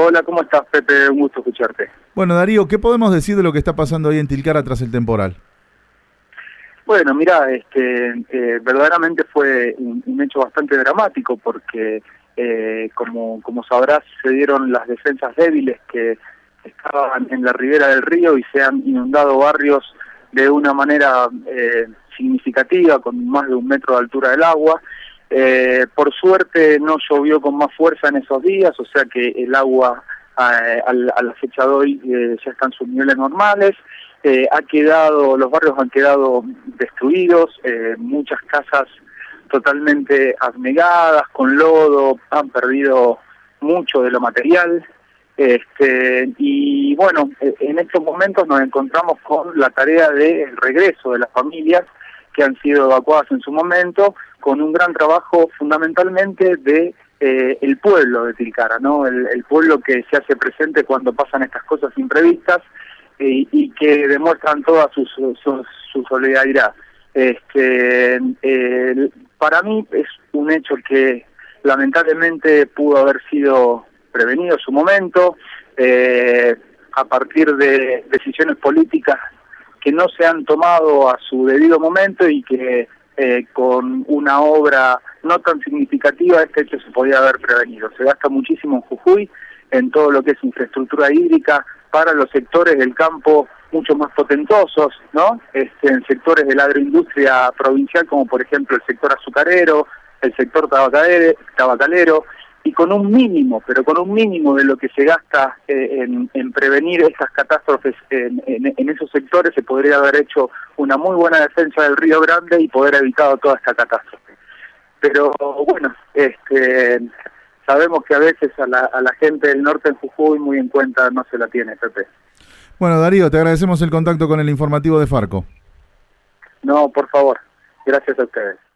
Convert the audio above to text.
Hola, ¿cómo estás, Pepe? Un gusto escucharte. Bueno, Darío, ¿qué podemos decir de lo que está pasando ahí en Tilcara tras el temporal? Bueno, mira, verdaderamente fue un hecho bastante dramático porque, como sabrás, se dieron las defensas débiles que estaban en la ribera del río y se han inundado barrios de una manera significativa, con más de 1 metro de altura del agua. Por suerte no llovió con más fuerza en esos días, o sea que el agua a la fecha de hoy ya están sus niveles normales. Los barrios han quedado destruidos, muchas casas totalmente anegadas, con lodo, han perdido mucho de lo material. Y bueno, en estos momentos nos encontramos con la tarea del regreso de las familias que han sido evacuadas en su momento, con un gran trabajo fundamentalmente de el pueblo de Tilcara, ¿no? El pueblo que se hace presente cuando pasan estas cosas imprevistas y que demuestran toda su solidaridad. Para mí es un hecho que lamentablemente pudo haber sido prevenido en su momento, a partir de decisiones políticas que no se han tomado a su debido momento y que con una obra no tan significativa este hecho se podía haber prevenido. Se gasta muchísimo en Jujuy, en todo lo que es infraestructura hídrica, para los sectores del campo mucho más potentosos, ¿no? En sectores de la agroindustria provincial, como por ejemplo el sector azucarero, el sector tabacalero, y con un mínimo, pero con un mínimo de lo que se gasta en prevenir estas catástrofes en esos sectores, se podría haber hecho una muy buena defensa del Río Grande y poder evitado toda esta catástrofe. Pero bueno, sabemos que a veces a la gente del norte en Jujuy muy en cuenta no se la tiene, Pepe. Bueno, Darío, te agradecemos el contacto con el informativo de Farco. No, por favor. Gracias a ustedes.